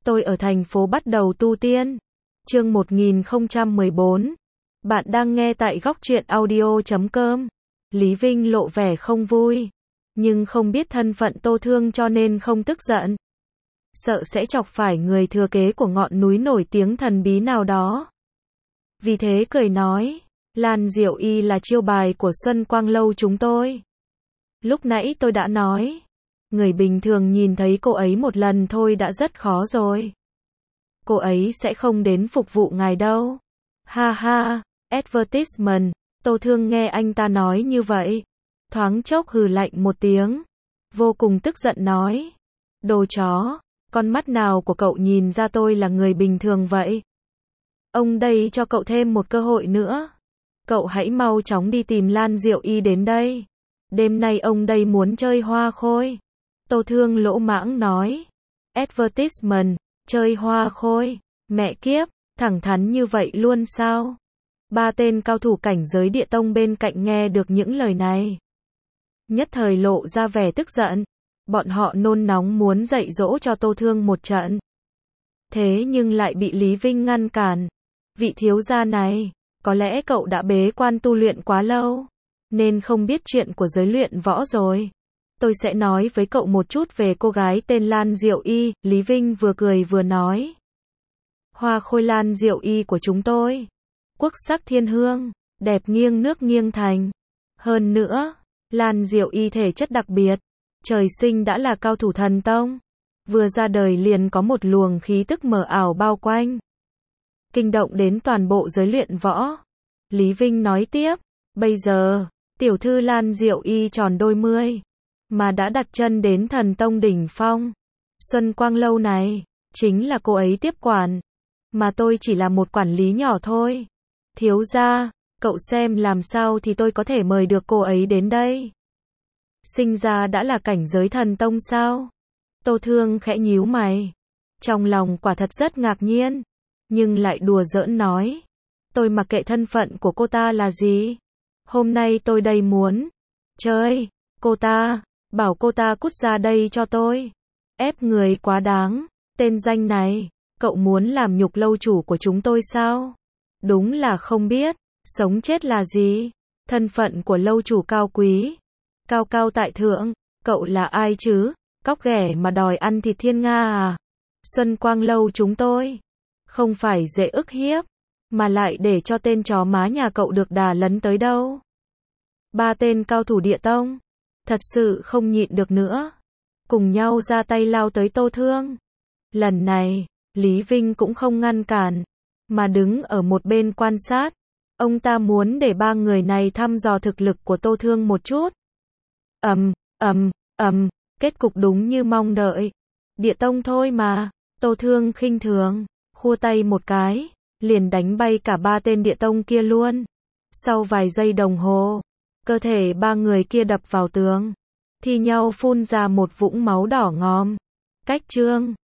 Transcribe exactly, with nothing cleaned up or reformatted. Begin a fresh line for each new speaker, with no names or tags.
Tôi ở thành phố bắt đầu tu tiên. Chương một nghìn không trăm mười bốn. Bạn đang nghe tại góc truyện audio chấm com. Lý Vinh lộ vẻ không vui, nhưng không biết thân phận Tô Thương cho nên không tức giận. Sợ sẽ chọc phải người thừa kế của ngọn núi nổi tiếng thần bí nào đó. Vì thế cười nói, Lan Diệu Y là chiêu bài của Xuân Quang Lâu chúng tôi. Lúc nãy tôi đã nói, người bình thường nhìn thấy cô ấy một lần thôi đã rất khó rồi. Cô ấy sẽ không đến phục vụ ngài đâu. Ha ha, advertisement. Tô Thương nghe anh ta nói như vậy, thoáng chốc hừ lạnh một tiếng, vô cùng tức giận nói, đồ chó, con mắt nào của cậu nhìn ra tôi là người bình thường vậy? Ông đây cho cậu thêm một cơ hội nữa. Cậu hãy mau chóng đi tìm Lan Diệu Y đến đây. Đêm nay ông đây muốn chơi hoa khôi. Tô Thương lỗ mãng nói, advertisement, chơi hoa khôi, mẹ kiếp, thẳng thắn như vậy luôn sao? Ba tên cao thủ cảnh giới địa tông bên cạnh nghe được những lời này, nhất thời lộ ra vẻ tức giận. Bọn họ nôn nóng muốn dạy dỗ cho Tô Thương một trận. Thế nhưng lại bị Lý Vinh ngăn cản. Vị thiếu gia này, có lẽ cậu đã bế quan tu luyện quá lâu, nên không biết chuyện của giới luyện võ rồi. Tôi sẽ nói với cậu một chút về cô gái tên Lan Diệu Y. Lý Vinh vừa cười vừa nói, hoa khôi Lan Diệu Y của chúng tôi, quốc sắc thiên hương, đẹp nghiêng nước nghiêng thành. Hơn nữa, Lan Diệu Y thể chất đặc biệt, trời sinh đã là cao thủ thần tông, vừa ra đời liền có một luồng khí tức mờ ảo bao quanh, kinh động đến toàn bộ giới luyện võ. Lý Vinh nói tiếp, bây giờ, tiểu thư Lan Diệu Y tròn đôi mươi, mà đã đặt chân đến thần tông đỉnh phong. Xuân Quang Lâu này, chính là cô ấy tiếp quản, mà tôi chỉ là một quản lý nhỏ thôi. Thiếu gia, cậu xem làm sao thì tôi có thể mời được cô ấy đến đây. Sinh ra đã là cảnh giới thần tông sao? Tô Thương khẽ nhíu mày, trong lòng quả thật rất ngạc nhiên, nhưng lại đùa giỡn nói, tôi mặc kệ thân phận của cô ta là gì. Hôm nay tôi đây muốn chơi cô ta, bảo cô ta cút ra đây cho tôi. Ép người quá đáng. Tên danh này, cậu muốn làm nhục lâu chủ của chúng tôi sao? Đúng là không biết sống chết là gì. Thân phận của lâu chủ cao quý, cao cao tại thượng, cậu là ai chứ? Cóc ghẻ mà đòi ăn thịt thiên nga à? Xuân Quang Lâu chúng tôi không phải dễ ức hiếp, mà lại để cho tên chó má nhà cậu được đà lấn tới đâu. Ba tên cao thủ địa tông thật sự không nhịn được nữa, cùng nhau ra tay lao tới Tô Thương. Lần này, Lý Vinh cũng không ngăn cản, mà đứng ở một bên quan sát. Ông ta muốn để ba người này thăm dò thực lực của Tô Thương một chút. Ầm, ầm, ầm, kết cục đúng như mong đợi. Địa tông thôi mà. Tô Thương khinh thường, khua tay một cái, liền đánh bay cả ba tên địa tông kia luôn. Sau vài giây đồng hồ, cơ thể ba người kia đập vào tường, thi nhau phun ra một vũng máu đỏ ngòm. Cách chương